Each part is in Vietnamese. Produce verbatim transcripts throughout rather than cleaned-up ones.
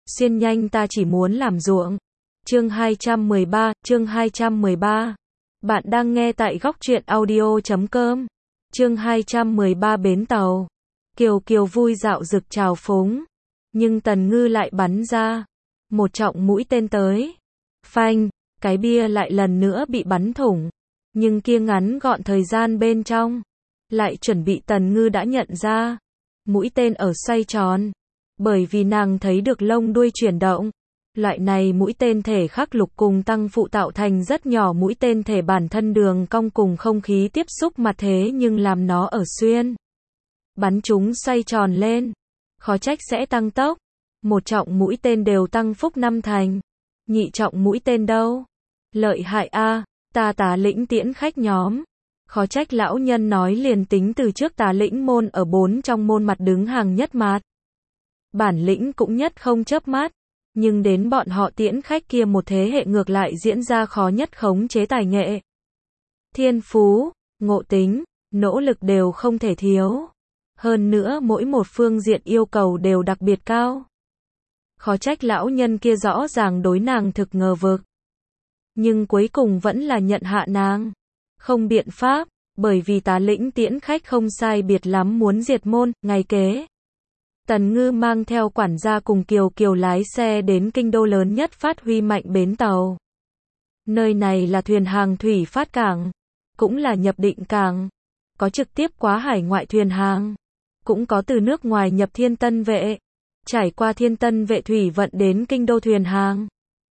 Xuyên nhanh ta chỉ muốn làm ruộng. Chương hai trăm mười ba, chương hai trăm mười ba. Bạn đang nghe tại góc truyện audio chấm com. Chương hai trăm mười ba bến tàu. Kiều Kiều vui dạo rực trào phúng. Nhưng Tần Ngư lại bắn ra. Một trọng mũi tên tới. Phanh, cái bia lại lần nữa bị bắn thủng. Nhưng kia ngắn gọn thời gian bên trong. Lại chuẩn bị Tần Ngư đã nhận ra. Mũi tên ở xoay tròn. Bởi vì nàng thấy được lông đuôi chuyển động. Loại này mũi tên thể khắc lục cùng tăng phụ tạo thành rất nhỏ mũi tên thể bản thân đường cong cùng không khí tiếp xúc mà thế nhưng làm nó ở xuyên. Bắn chúng xoay tròn lên. Khó trách sẽ tăng tốc. Một trọng mũi tên đều tăng phúc năm thành. Nhị trọng mũi tên đâu? Lợi hại a, ta Tà Lĩnh tiễn khách nhóm. Khó trách lão nhân nói liền tính từ trước Tà Lĩnh môn ở bốn trong môn mặt đứng hàng nhất mạt. Bản lĩnh cũng nhất không chớp mắt. Nhưng đến bọn họ tiễn khách kia một thế hệ ngược lại diễn ra khó nhất khống chế tài nghệ. Thiên phú, ngộ tính, nỗ lực đều không thể thiếu. Hơn nữa mỗi một phương diện yêu cầu đều đặc biệt cao. Khó trách lão nhân kia rõ ràng đối nàng thực ngờ vực. Nhưng cuối cùng vẫn là nhận hạ nàng. Không biện pháp, bởi vì Tà Lĩnh tiễn khách không sai biệt lắm muốn diệt môn, ngày kế. Tần Ngư mang theo quản gia cùng Kiều Kiều lái xe đến kinh đô lớn nhất phát huy mạnh bến tàu. Nơi này là thuyền hàng thủy phát cảng, cũng là nhập định cảng, có trực tiếp quá hải ngoại thuyền hàng, cũng có từ nước ngoài nhập Thiên Tân Vệ, trải qua Thiên Tân Vệ thủy vận đến kinh đô thuyền hàng.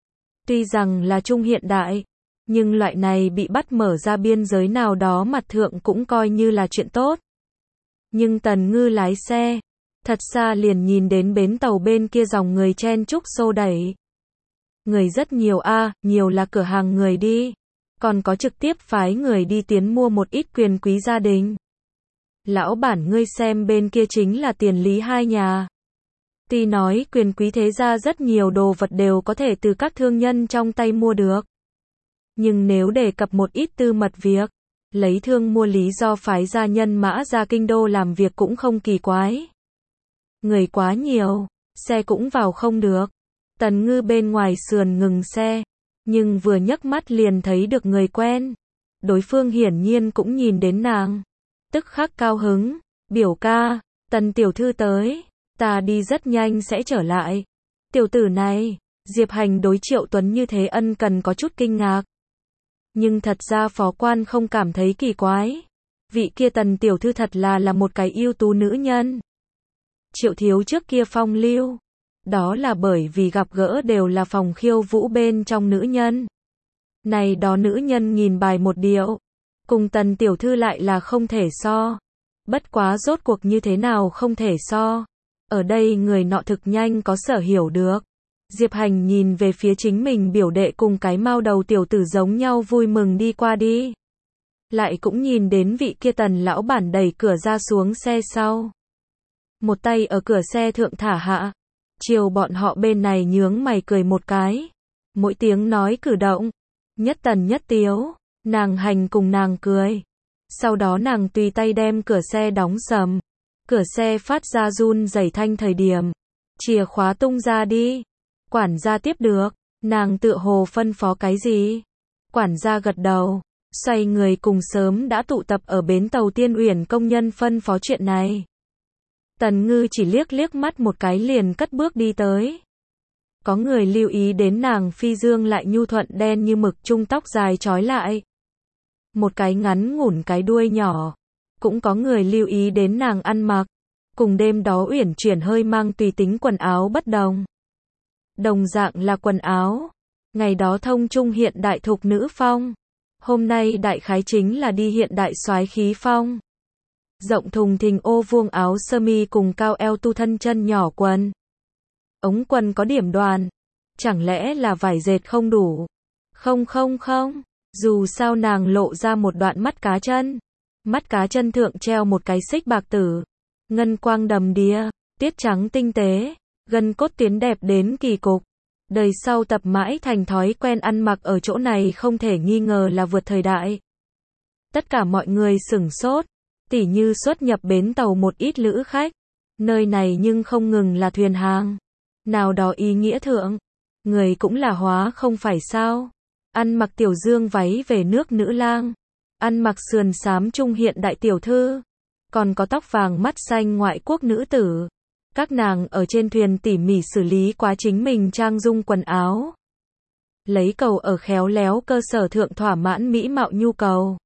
Tuy rằng là trung hiện đại, nhưng loại này bị bắt mở ra biên giới nào đó mặt thượng cũng coi như là chuyện tốt. Nhưng Tần Ngư lái xe, thật xa liền nhìn đến bến tàu bên kia dòng người chen chúc xô đẩy. Người rất nhiều a, à, nhiều là cửa hàng người đi. Còn có trực tiếp phái người đi tiến mua một ít quyền quý gia đình. Lão bản ngươi xem bên kia chính là Tiền Lý hai nhà. Tuy nói quyền quý thế gia rất nhiều đồ vật đều có thể từ các thương nhân trong tay mua được. Nhưng nếu đề cập một ít tư mật việc, lấy thương mua lý do phái gia nhân mã ra kinh đô làm việc cũng không kỳ quái. Người quá nhiều, xe cũng vào không được. Tần Ngư bên ngoài sườn ngừng xe, nhưng vừa nhấc mắt liền thấy được người quen. Đối phương hiển nhiên cũng nhìn đến nàng. Tức khắc cao hứng, biểu ca, Tần tiểu thư tới, ta đi rất nhanh sẽ trở lại. Tiểu tử này, Diệp Hành đối Triệu Tuấn như thế ân cần có chút kinh ngạc. Nhưng thật ra phó quan không cảm thấy kỳ quái. Vị kia Tần tiểu thư thật là là một cái ưu tú nữ nhân. Triệu thiếu trước kia phong lưu. Đó là bởi vì gặp gỡ đều là phòng khiêu vũ bên trong nữ nhân. Này đó nữ nhân nghìn bài một điệu. Cùng Tần tiểu thư lại là không thể so. Bất quá rốt cuộc như thế nào không thể so. Ở đây người nọ thực nhanh có sở hiểu được. Diệp Hành nhìn về phía chính mình biểu đệ cùng cái mao đầu tiểu tử giống nhau vui mừng đi qua đi. Lại cũng nhìn đến vị kia Tần lão bản đẩy cửa ra xuống xe sau. Một tay ở cửa xe thượng thả hạ. Chiều bọn họ bên này nhướng mày cười một cái. Mỗi tiếng nói cử động. Nhất Tần nhất tiếu. Nàng hành cùng nàng cười. Sau đó nàng tùy tay đem cửa xe đóng sầm. Cửa xe phát ra run rẩy thanh thời điểm. Chìa khóa tung ra đi. Quản gia tiếp được. Nàng tựa hồ phân phó cái gì? Quản gia gật đầu. Xoay người cùng sớm đã tụ tập ở bến tàu Tiên Uyển công nhân phân phó chuyện này. Tần Ngư chỉ liếc liếc mắt một cái liền cất bước đi tới. Có người lưu ý đến nàng phi dương lại nhu thuận đen như mực trung tóc dài trói lại. Một cái ngắn ngủn cái đuôi nhỏ. Cũng có người lưu ý đến nàng ăn mặc. Cùng đêm đó uyển chuyển hơi mang tùy tính quần áo bất đồng. Đồng dạng là quần áo. Ngày đó thông trung hiện đại thục nữ phong. Hôm nay đại khái chính là đi hiện đại soái khí phong. Rộng thùng thình ô vuông áo sơ mi cùng cao eo tu thân chân nhỏ quần. Ống quần có điểm đoàn. Chẳng lẽ là vải dệt không đủ? Không không không. Dù sao nàng lộ ra một đoạn mắt cá chân. Mắt cá chân thượng treo một cái xích bạc tử. Ngân quang đầm đìa. Tiết trắng tinh tế. Gân cốt tuyến đẹp đến kỳ cục. Đời sau tập mãi thành thói quen ăn mặc ở chỗ này không thể nghi ngờ là vượt thời đại. Tất cả mọi người sửng sốt. Tỉ như xuất nhập bến tàu một ít lữ khách. Nơi này nhưng không ngừng là thuyền hàng. Nào đó ý nghĩa thượng, người cũng là hóa không phải sao? Ăn mặc tiểu dương váy về nước nữ lang, ăn mặc sườn xám trung hiện đại tiểu thư, còn có tóc vàng mắt xanh ngoại quốc nữ tử. Các nàng ở trên thuyền tỉ mỉ xử lý quá chính mình trang dung quần áo. Lấy cầu ở khéo léo cơ sở thượng thỏa mãn mỹ mạo nhu cầu.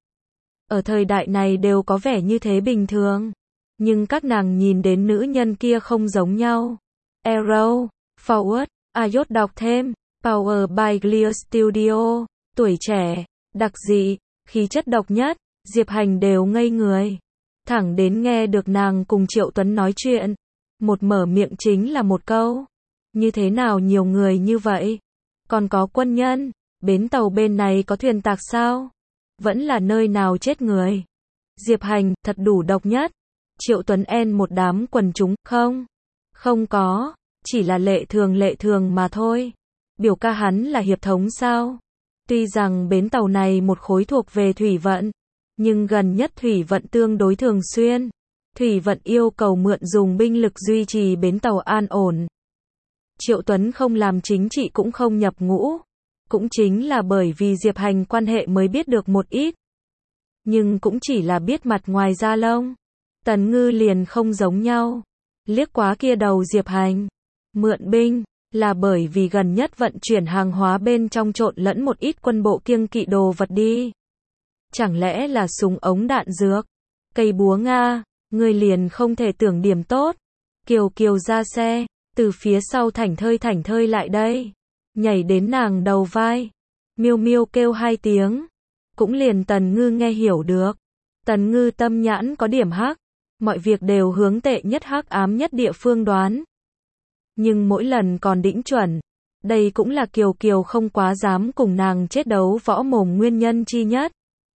Ở thời đại này đều có vẻ như thế bình thường. Nhưng các nàng nhìn đến nữ nhân kia không giống nhau. Arrow, Forward, Ayot đọc thêm. Power by Clear Studio. Tuổi trẻ, đặc dị, khí chất độc nhất, Diệp Hành đều ngây người. Thẳng đến nghe được nàng cùng Triệu Tuấn nói chuyện. Một mở miệng chính là một câu. Như thế nào nhiều người như vậy? Còn có quân nhân, bến tàu bên này có thuyền tạc sao? Vẫn là nơi nào chết người? Diệp Hành, thật đủ độc nhất. Triệu Tuấn en một đám quần chúng, không? Không có, chỉ là lệ thường lệ thường mà thôi. Biểu ca hắn là hiệp thống sao? Tuy rằng bến tàu này một khối thuộc về thủy vận, nhưng gần nhất thủy vận tương đối thường xuyên. Thủy vận yêu cầu mượn dùng binh lực duy trì bến tàu an ổn. Triệu Tuấn không làm chính trị cũng không nhập ngũ. Cũng chính là bởi vì Diệp Hành quan hệ mới biết được một ít. Nhưng cũng chỉ là biết mặt ngoài da lông. Tần Ngư liền không giống nhau. Liếc quá kia đầu Diệp Hành. Mượn binh, là bởi vì gần nhất vận chuyển hàng hóa bên trong trộn lẫn một ít quân bộ kiêng kỵ đồ vật đi. Chẳng lẽ là súng ống đạn dược, cây búa Nga, người liền không thể tưởng điểm tốt. Kiều Kiều ra xe, từ phía sau thảnh thơi thảnh thơi lại đây. Nhảy đến nàng đầu vai. Miêu miêu kêu hai tiếng. Cũng liền Tần Ngư nghe hiểu được. Tần Ngư tâm nhãn có điểm hắc. Mọi việc đều hướng tệ nhất hắc ám nhất địa phương đoán. Nhưng mỗi lần còn đỉnh chuẩn. Đây cũng là Kiều Kiều không quá dám cùng nàng chết đấu võ mồm nguyên nhân chi nhất.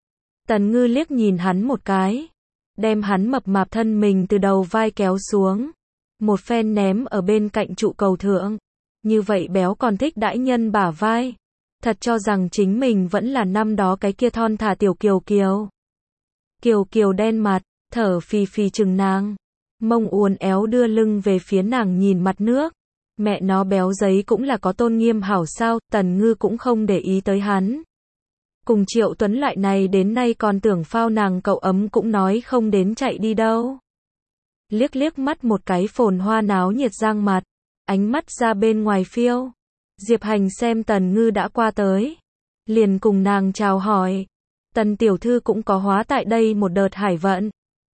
Tần Ngư liếc nhìn hắn một cái. Đem hắn mập mạp thân mình từ đầu vai kéo xuống. Một phen ném ở bên cạnh trụ cầu thượng. Như vậy béo còn thích đãi nhân bả vai. Thật cho rằng chính mình vẫn là năm đó cái kia thon thả tiểu Kiều Kiều. Kiều Kiều đen mặt, thở phì phì chừng nàng. Mông uốn éo đưa lưng về phía nàng nhìn mặt nước. Mẹ nó béo giấy cũng là có tôn nghiêm hảo sao, Tần Ngư cũng không để ý tới hắn. Cùng Triệu Tuấn loại này đến nay còn tưởng phao nàng cậu ấm cũng nói không đến chạy đi đâu. Liếc liếc mắt một cái phồn hoa náo nhiệt giang mặt. Ánh mắt ra bên ngoài phiêu. Diệp Hành xem Tần Ngư đã qua tới. Liền cùng nàng chào hỏi. Tần tiểu thư cũng có hóa tại đây một đợt hải vận.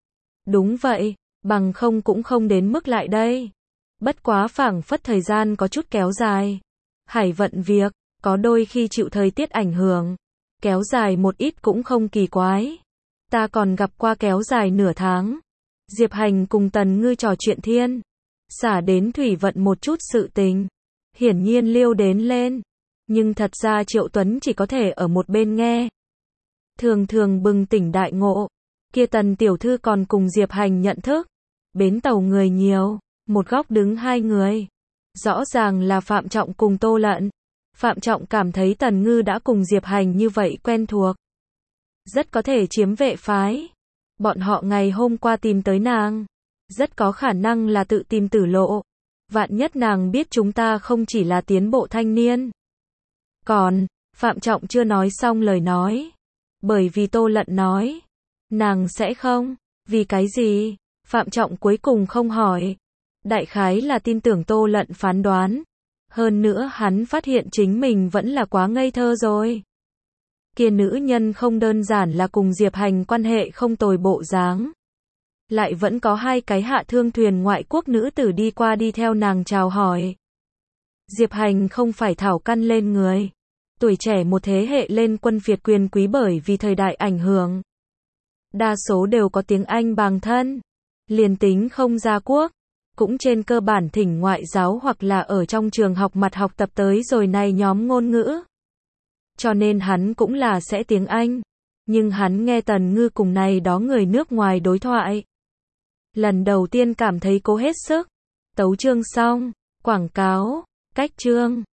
Đúng vậy, bằng không cũng không đến mức lại đây. Bất quá phảng phất thời gian có chút kéo dài. Hải vận việc, có đôi khi chịu thời tiết ảnh hưởng. Kéo dài một ít cũng không kỳ quái. Ta còn gặp qua kéo dài nửa tháng. Diệp Hành cùng Tần Ngư trò chuyện thiên. Xả đến thủy vận một chút sự tình. Hiển nhiên liêu đến lên. Nhưng thật ra Triệu Tuấn chỉ có thể ở một bên nghe. Thường thường bừng tỉnh đại ngộ. Kia Tần tiểu thư còn cùng Diệp Hành nhận thức. Bến tàu người nhiều. Một góc đứng hai người. Rõ ràng là Phạm Trọng cùng Tô Lận. Phạm Trọng cảm thấy Tần Ngư đã cùng Diệp Hành như vậy quen thuộc. Rất có thể chiếm vệ phái. Bọn họ ngày hôm qua tìm tới nàng. Rất có khả năng là tự tìm tử lộ. Vạn nhất nàng biết chúng ta không chỉ là tiến bộ thanh niên. Còn, Phạm Trọng chưa nói xong lời nói. Bởi vì Tô Lận nói. Nàng sẽ không. Vì cái gì? Phạm Trọng cuối cùng không hỏi. Đại khái là tin tưởng Tô Lận phán đoán. Hơn nữa hắn phát hiện chính mình vẫn là quá ngây thơ rồi. Kia nữ nhân không đơn giản là cùng Diệp Hành quan hệ không tồi bộ dáng. Lại vẫn có hai cái hạ thương thuyền ngoại quốc nữ tử đi qua đi theo nàng chào hỏi. Diệp Hành không phải thảo căn lên người. Tuổi trẻ một thế hệ lên quân Việt quyền quý bởi vì thời đại ảnh hưởng. Đa số đều có tiếng Anh bằng thân. Liền tính không ra quốc. Cũng trên cơ bản thỉnh ngoại giáo hoặc là ở trong trường học mặt học tập tới rồi này nhóm ngôn ngữ. Cho nên hắn cũng là sẽ tiếng Anh. Nhưng hắn nghe Tần Ngư cùng này đó người nước ngoài đối thoại. Lần đầu tiên cảm thấy cố hết sức. Tấu chương xong. Quảng cáo. Cách chương.